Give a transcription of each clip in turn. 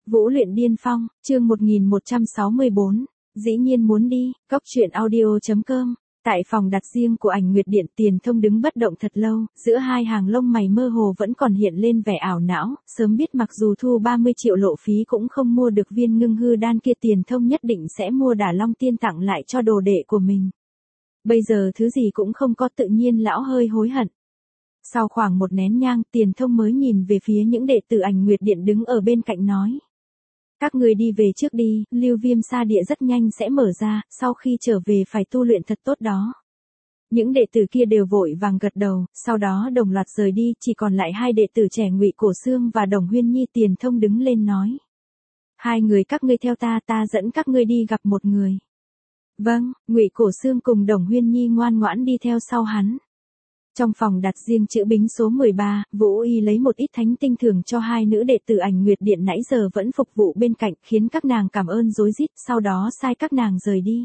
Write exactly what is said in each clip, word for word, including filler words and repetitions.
Vũ luyện điên phong, chương một nghìn một trăm sáu mươi bốn, dĩ nhiên muốn đi, cốc truyện audio.com. Tại phòng đặt riêng của Ảnh Nguyệt Điện, Tiền Thông đứng bất động thật lâu, giữa hai hàng lông mày mơ hồ vẫn còn hiện lên vẻ ảo não, sớm biết mặc dù thu ba mươi triệu lộ phí cũng không mua được viên ngưng hư đan kia, Tiền Thông nhất định sẽ mua Đả Long Tiên tặng lại cho đồ đệ của mình. Bây giờ thứ gì cũng không có, tự nhiên lão hơi hối hận. Sau khoảng một nén nhang, Tiền Thông mới nhìn về phía những đệ tử Ảnh Nguyệt Điện đứng ở bên cạnh nói. Các người đi về trước đi, Lưu Viêm Sa Địa rất nhanh sẽ mở ra, sau khi trở về phải tu luyện thật tốt đó. Những đệ tử kia đều vội vàng gật đầu, sau đó đồng loạt rời đi, chỉ còn lại hai đệ tử trẻ Ngụy Cổ Xương và Đồng Huyên Nhi. Tiền Thông đứng lên nói. Hai người các ngươi theo ta, ta dẫn các ngươi đi gặp một người. Vâng, Ngụy Cổ Xương cùng Đồng Huyên Nhi ngoan ngoãn đi theo sau hắn. Trong phòng đặt riêng chữ bính số mười ba, Vũ Y lấy một ít thánh tinh thưởng cho hai nữ đệ tử Ảnh Nguyệt Điện nãy giờ vẫn phục vụ bên cạnh, khiến các nàng cảm ơn rối rít, sau đó sai các nàng rời đi.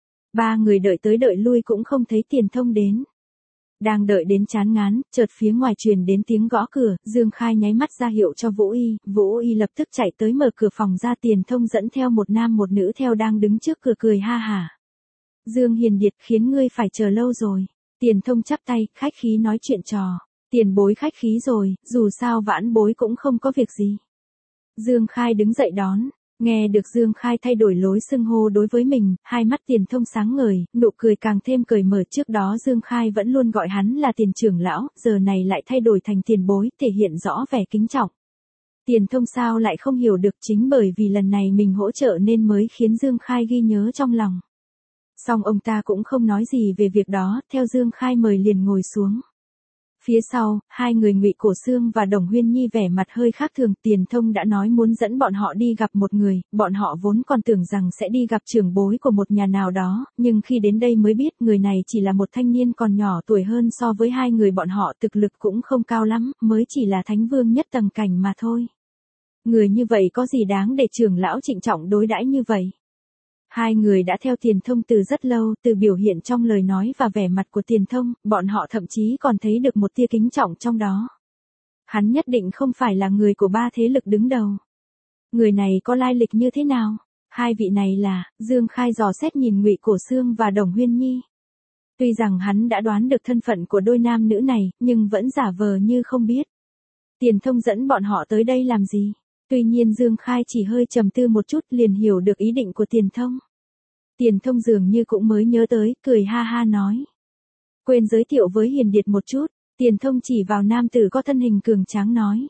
Ba người đợi tới đợi lui cũng không thấy Tiền Thông đến. Đang đợi đến chán ngán, chợt phía ngoài truyền đến tiếng gõ cửa, Dương Khai nháy mắt ra hiệu cho Vũ Y, Vũ Y lập tức chạy tới mở cửa phòng ra. Tiền Thông dẫn theo một nam một nữ theo đang đứng trước cửa cười ha hả. Dương Hiền Điệt, khiến ngươi phải chờ lâu rồi. Tiền Thông chắp tay, khách khí nói chuyện trò. Tiền bối khách khí rồi, dù sao vãn bối cũng không có việc gì. Dương Khai đứng dậy đón, nghe được Dương Khai thay đổi lối xưng hô đối với mình, hai mắt Tiền Thông sáng ngời, nụ cười càng thêm cởi mở. Trước đó Dương Khai vẫn luôn gọi hắn là Tiền trưởng lão, giờ này lại thay đổi thành tiền bối, thể hiện rõ vẻ kính trọng. Tiền Thông sao lại không hiểu được, chính bởi vì lần này mình hỗ trợ nên mới khiến Dương Khai ghi nhớ trong lòng. Song ông ta cũng không nói gì về việc đó, theo Dương Khai mời liền ngồi xuống. Phía sau, hai người Ngụy Cổ Xương và Đồng Huyên Nhi vẻ mặt hơi khác thường. Tiền Thông đã nói muốn dẫn bọn họ đi gặp một người, bọn họ vốn còn tưởng rằng sẽ đi gặp trưởng bối của một nhà nào đó, nhưng khi đến đây mới biết người này chỉ là một thanh niên còn nhỏ tuổi hơn so với hai người bọn họ, thực lực cũng không cao lắm, mới chỉ là thánh vương nhất tầng cảnh mà thôi. Người như vậy có gì đáng để trưởng lão trịnh trọng đối đãi như vậy? Hai người đã theo Tiền Thông từ rất lâu, từ biểu hiện trong lời nói và vẻ mặt của Tiền Thông, bọn họ thậm chí còn thấy được một tia kính trọng trong đó. Hắn nhất định không phải là người của ba thế lực đứng đầu. Người này có lai lịch như thế nào? Hai vị này là, Dương Khai dò xét nhìn Ngụy Cổ Xương và Đồng Huyên Nhi. Tuy rằng hắn đã đoán được thân phận của đôi nam nữ này, nhưng vẫn giả vờ như không biết. Tiền Thông dẫn bọn họ tới đây làm gì? Tuy nhiên Dương Khai chỉ hơi trầm tư một chút liền hiểu được ý định của Tiền Thông. Tiền Thông dường như cũng mới nhớ tới, cười ha ha nói. Quên giới thiệu với Hiền Điệt một chút, Tiền Thông chỉ vào nam tử có thân hình cường tráng nói.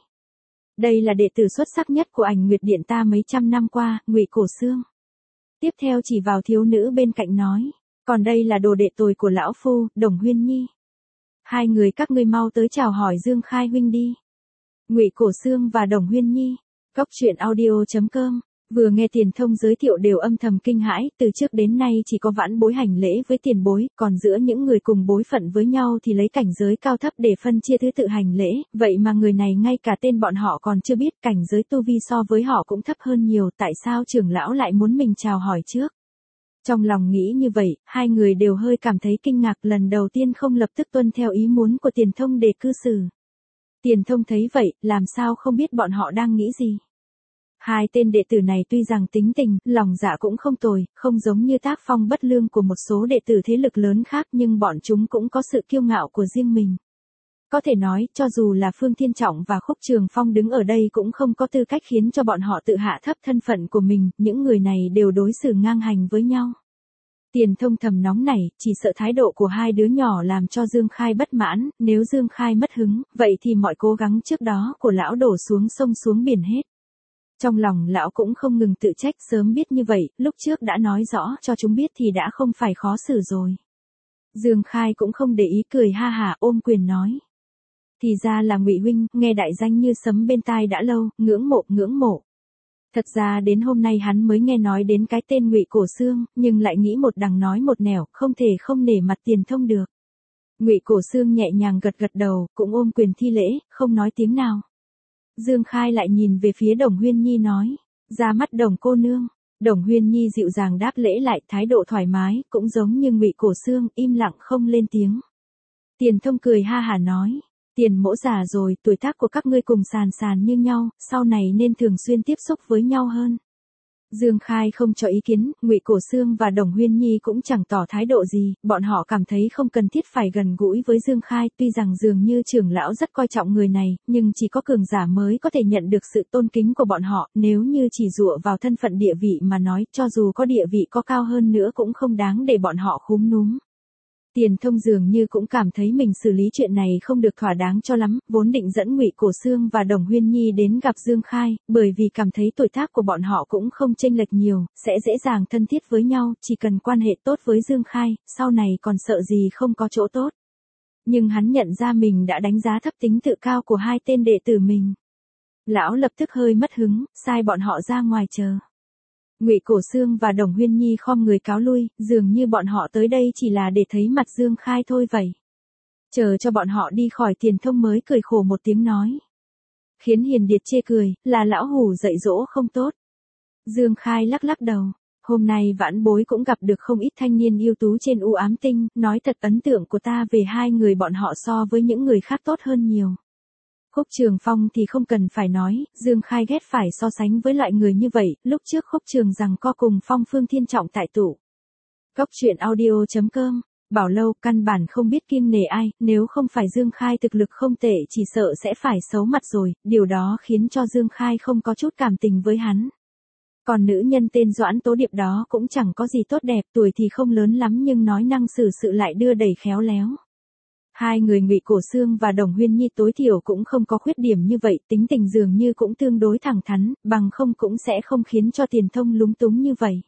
Đây là đệ tử xuất sắc nhất của Ảnh Nguyệt Điện ta mấy trăm năm qua, Ngụy Cổ Xương. Tiếp theo chỉ vào thiếu nữ bên cạnh nói. Còn đây là đồ đệ tồi của lão phu, Đồng Huyên Nhi. Hai người các ngươi mau tới chào hỏi Dương Khai huynh đi. Ngụy Cổ Xương và Đồng Huyên Nhi. Cốc truyện audio.com, vừa nghe Tiền Thông giới thiệu đều âm thầm kinh hãi, từ trước đến nay chỉ có vãn bối hành lễ với tiền bối, còn giữa những người cùng bối phận với nhau thì lấy cảnh giới cao thấp để phân chia thứ tự hành lễ, vậy mà người này ngay cả tên bọn họ còn chưa biết, cảnh giới tu vi so với họ cũng thấp hơn nhiều, tại sao trưởng lão lại muốn mình chào hỏi trước? Trong lòng nghĩ như vậy, hai người đều hơi cảm thấy kinh ngạc, lần đầu tiên không lập tức tuân theo ý muốn của Tiền Thông để cư xử. Tiền Thông thấy vậy, làm sao không biết bọn họ đang nghĩ gì. Hai tên đệ tử này tuy rằng tính tình, lòng dạ cũng không tồi, không giống như tác phong bất lương của một số đệ tử thế lực lớn khác, nhưng bọn chúng cũng có sự kiêu ngạo của riêng mình. Có thể nói, cho dù là Phương Thiên Trọng và Khúc Trường Phong đứng ở đây cũng không có tư cách khiến cho bọn họ tự hạ thấp thân phận của mình, những người này đều đối xử ngang hành với nhau. Tiền Thông thầm nóng nảy, chỉ sợ thái độ của hai đứa nhỏ làm cho Dương Khai bất mãn, nếu Dương Khai mất hứng, vậy thì mọi cố gắng trước đó của lão đổ xuống sông xuống biển hết. Trong lòng lão cũng không ngừng tự trách, sớm biết như vậy, lúc trước đã nói rõ cho chúng biết thì đã không phải khó xử rồi. Dương Khai cũng không để ý, cười ha hả ôm quyền nói. Thì ra là Ngụy huynh, nghe đại danh như sấm bên tai đã lâu, ngưỡng mộ ngưỡng mộ. Thật ra đến hôm nay hắn mới nghe nói đến cái tên Ngụy Cổ Xương, nhưng lại nghĩ một đằng nói một nẻo, không thể không nể mặt Tiền Thông được. Ngụy Cổ Xương nhẹ nhàng gật gật đầu, cũng ôm quyền thi lễ, không nói tiếng nào. Dương Khai lại nhìn về phía Đồng Huyên Nhi nói, ra mắt Đồng cô nương. Đồng Huyên Nhi dịu dàng đáp lễ lại, thái độ thoải mái, cũng giống như Ngụy Cổ Xương, im lặng không lên tiếng. Tiền Thông cười ha hả nói, Tiền mỗ già rồi, tuổi tác của các ngươi cùng sàn sàn như nhau, sau này nên thường xuyên tiếp xúc với nhau hơn. Dương Khai không cho ý kiến, Ngụy Cổ Xương và Đồng Huyên Nhi cũng chẳng tỏ thái độ gì, bọn họ cảm thấy không cần thiết phải gần gũi với Dương Khai, tuy rằng dường như trưởng lão rất coi trọng người này, nhưng chỉ có cường giả mới có thể nhận được sự tôn kính của bọn họ, nếu như chỉ dựa vào thân phận địa vị mà nói, cho dù có địa vị có cao hơn nữa cũng không đáng để bọn họ khúm núm. Tiền Thông dường như cũng cảm thấy mình xử lý chuyện này không được thỏa đáng cho lắm, vốn định dẫn Ngụy Cổ Xương và Đồng Huyên Nhi đến gặp Dương Khai, bởi vì cảm thấy tuổi tác của bọn họ cũng không chênh lệch nhiều, sẽ dễ dàng thân thiết với nhau, chỉ cần quan hệ tốt với Dương Khai, sau này còn sợ gì không có chỗ tốt. Nhưng hắn nhận ra mình đã đánh giá thấp tính tự cao của hai tên đệ tử mình. Lão lập tức hơi mất hứng, sai bọn họ ra ngoài chờ. Ngụy Cổ Xương và Đồng Huyên Nhi khom người cáo lui, dường như bọn họ tới đây chỉ là để thấy mặt Dương Khai thôi vậy. Chờ cho bọn họ đi khỏi, Tiền Thông mới cười khổ một tiếng nói. Khiến Hiền Điệt chê cười, là lão hủ dạy dỗ không tốt. Dương Khai lắc lắc đầu, hôm nay vãn bối cũng gặp được không ít thanh niên ưu tú trên U Ám Tinh, nói thật ấn tượng của ta về hai người bọn họ so với những người khác tốt hơn nhiều. Khúc Trường Phong thì không cần phải nói, Dương Khai ghét phải so sánh với loại người như vậy, lúc trước Khúc Trường rằng co cùng Phong Phương Thiên Trọng tại tụ. Cốc truyện audio chấm com, Bảo Lâu căn bản không biết kiêng nể ai, nếu không phải Dương Khai thực lực không tệ chỉ sợ sẽ phải xấu mặt rồi, điều đó khiến cho Dương Khai không có chút cảm tình với hắn. Còn nữ nhân tên Doãn Tố Điệp đó cũng chẳng có gì tốt đẹp, tuổi thì không lớn lắm nhưng nói năng xử sự lại đưa đẩy khéo léo. Hai người Ngụy Cổ Xương và Đồng Huyên Nhi tối thiểu cũng không có khuyết điểm như vậy, tính tình dường như cũng tương đối thẳng thắn, bằng không cũng sẽ không khiến cho Tiền Thông lúng túng như vậy.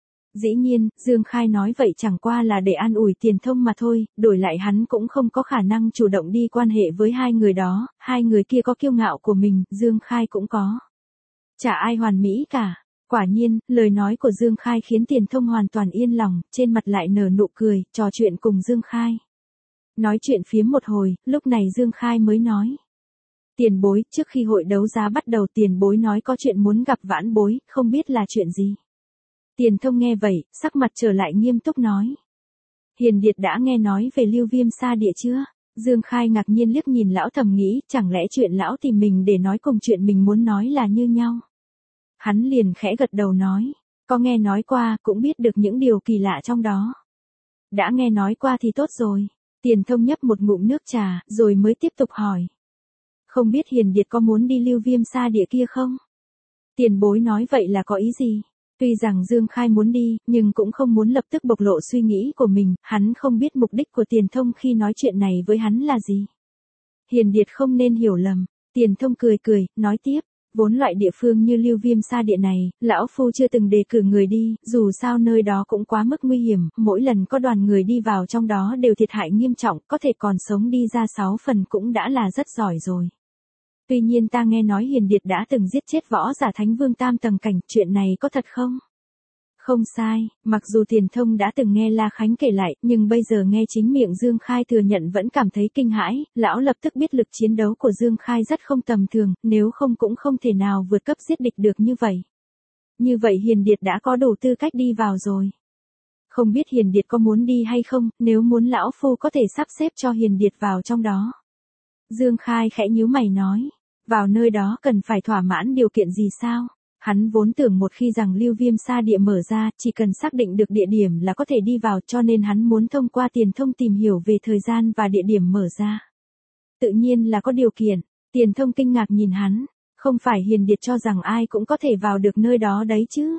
Dĩ nhiên, Dương Khai nói vậy chẳng qua là để an ủi Tiền Thông mà thôi, đổi lại hắn cũng không có khả năng chủ động đi quan hệ với hai người đó, hai người kia có kiêu ngạo của mình, Dương Khai cũng có. Chả ai hoàn mỹ cả. Quả nhiên, lời nói của Dương Khai khiến Tiền Thông hoàn toàn yên lòng, trên mặt lại nở nụ cười, trò chuyện cùng Dương Khai. Nói chuyện phiếm một hồi, lúc này Dương Khai mới nói. Tiền bối, trước khi hội đấu giá bắt đầu tiền bối nói có chuyện muốn gặp vãn bối, không biết là chuyện gì. Tiền Thông nghe vậy, sắc mặt trở lại nghiêm túc nói. Hiền Điệt đã nghe nói về Lưu Viêm Sa Địa chưa? Dương Khai ngạc nhiên liếc nhìn lão, thầm nghĩ, chẳng lẽ chuyện lão tìm mình để nói cùng chuyện mình muốn nói là như nhau. Hắn liền khẽ gật đầu nói, có nghe nói qua, cũng biết được những điều kỳ lạ trong đó. Đã nghe nói qua thì tốt rồi. Tiền Thông nhấp một ngụm nước trà, rồi mới tiếp tục hỏi. Không biết Hiền Điệt có muốn đi Lưu Viêm Sa Địa kia không? Tiền bối nói vậy là có ý gì? Tuy rằng Dương Khai muốn đi, nhưng cũng không muốn lập tức bộc lộ suy nghĩ của mình, hắn không biết mục đích của Tiền Thông khi nói chuyện này với hắn là gì. Hiền Điệt không nên hiểu lầm. Tiền Thông cười cười, nói tiếp. Vốn loại địa phương như Lưu Viêm Sa Địa này, lão phu chưa từng đề cử người đi, dù sao nơi đó cũng quá mức nguy hiểm, mỗi lần có đoàn người đi vào trong đó đều thiệt hại nghiêm trọng, có thể còn sống đi ra sáu phần cũng đã là rất giỏi rồi. Tuy nhiên ta nghe nói Hiền Điệt đã từng giết chết võ giả Thánh Vương tam tầng cảnh, chuyện này có thật không? Không sai, mặc dù Tiền Thông đã từng nghe La Khánh kể lại, nhưng bây giờ nghe chính miệng Dương Khai thừa nhận vẫn cảm thấy kinh hãi, lão lập tức biết lực chiến đấu của Dương Khai rất không tầm thường, nếu không cũng không thể nào vượt cấp giết địch được như vậy. Như vậy Hiền Điệt đã có đủ tư cách đi vào rồi. Không biết Hiền Điệt có muốn đi hay không, nếu muốn lão phu có thể sắp xếp cho Hiền Điệt vào trong đó. Dương Khai khẽ nhíu mày nói, vào nơi đó cần phải thỏa mãn điều kiện gì sao? Hắn vốn tưởng một khi rằng Lưu Viêm Sa Địa mở ra, chỉ cần xác định được địa điểm là có thể đi vào, cho nên hắn muốn thông qua Tiền Thông tìm hiểu về thời gian và địa điểm mở ra. Tự nhiên là có điều kiện. Tiền Thông kinh ngạc nhìn hắn, không phải Hiền Điệt cho rằng ai cũng có thể vào được nơi đó đấy chứ.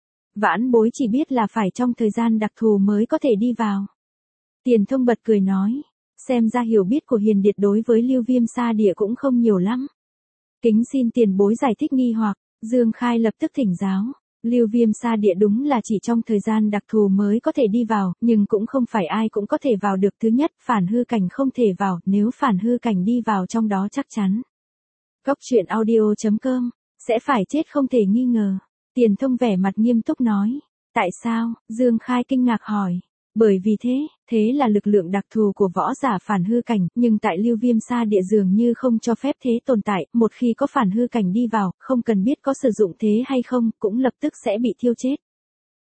Vãn bối chỉ biết là phải trong thời gian đặc thù mới có thể đi vào. Tiền Thông bật cười nói, xem ra hiểu biết của Hiền Điệt đối với Lưu Viêm Sa Địa cũng không nhiều lắm. Kính xin tiền bối giải thích nghi hoặc. Dương Khai lập tức thỉnh giáo, Lưu Viêm Sa Địa đúng là chỉ trong thời gian đặc thù mới có thể đi vào, nhưng cũng không phải ai cũng có thể vào được. Thứ nhất, phản hư cảnh không thể vào, nếu phản hư cảnh đi vào trong đó chắc chắn. Cốc truyện audio chấm com, sẽ phải chết không thể nghi ngờ. Tiền Thông vẻ mặt nghiêm túc nói, tại sao? Dương Khai kinh ngạc hỏi. Bởi vì thế, thế là lực lượng đặc thù của võ giả phản hư cảnh, nhưng tại Lưu Viêm Sa Địa dường như không cho phép thế tồn tại, một khi có phản hư cảnh đi vào, không cần biết có sử dụng thế hay không, cũng lập tức sẽ bị thiêu chết.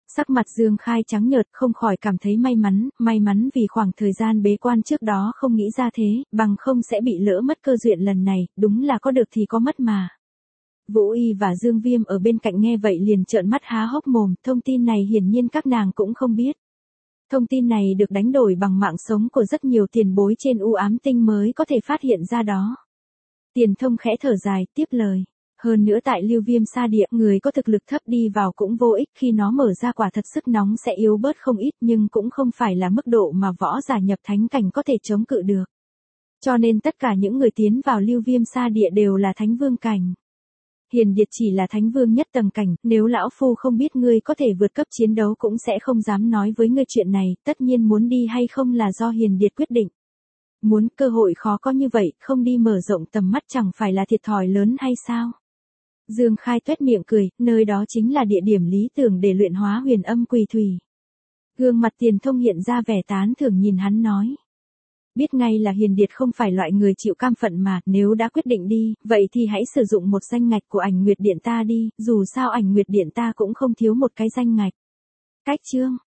Sắc mặt Dương Khai trắng nhợt, không khỏi cảm thấy may mắn, may mắn vì khoảng thời gian bế quan trước đó không nghĩ ra thế, bằng không sẽ bị lỡ mất cơ duyên lần này, đúng là có được thì có mất mà. Vũ Y và Dương Viêm ở bên cạnh nghe vậy liền trợn mắt há hốc mồm, thông tin này hiển nhiên các nàng cũng không biết. Thông tin này được đánh đổi bằng mạng sống của rất nhiều tiền bối trên u ám tinh mới có thể phát hiện ra đó. Tiền Thông khẽ thở dài, tiếp lời. Hơn nữa tại Lưu Viêm Sa Địa, người có thực lực thấp đi vào cũng vô ích, khi nó mở ra quả thật sức nóng sẽ yếu bớt không ít, nhưng cũng không phải là mức độ mà võ giả nhập thánh cảnh có thể chống cự được. Cho nên tất cả những người tiến vào Lưu Viêm Sa Địa đều là thánh vương cảnh. Hiền Điệt chỉ là thánh vương nhất tầng cảnh, nếu lão phu không biết ngươi có thể vượt cấp chiến đấu cũng sẽ không dám nói với ngươi chuyện này, tất nhiên muốn đi hay không là do Hiền Điệt quyết định. Muốn, cơ hội khó có như vậy, không đi mở rộng tầm mắt chẳng phải là thiệt thòi lớn hay sao? Dương Khai tuét miệng cười, nơi đó chính là địa điểm lý tưởng để luyện hóa huyền âm quỳ thủy. Gương mặt Tiền Thông hiện ra vẻ tán thưởng nhìn hắn nói. Biết ngay là Hiền Điệt không phải loại người chịu cam phận mà, nếu đã quyết định đi, vậy thì hãy sử dụng một danh ngạch của Ảnh Nguyệt Điện ta đi, dù sao Ảnh Nguyệt Điện ta cũng không thiếu một cái danh ngạch. Cách chương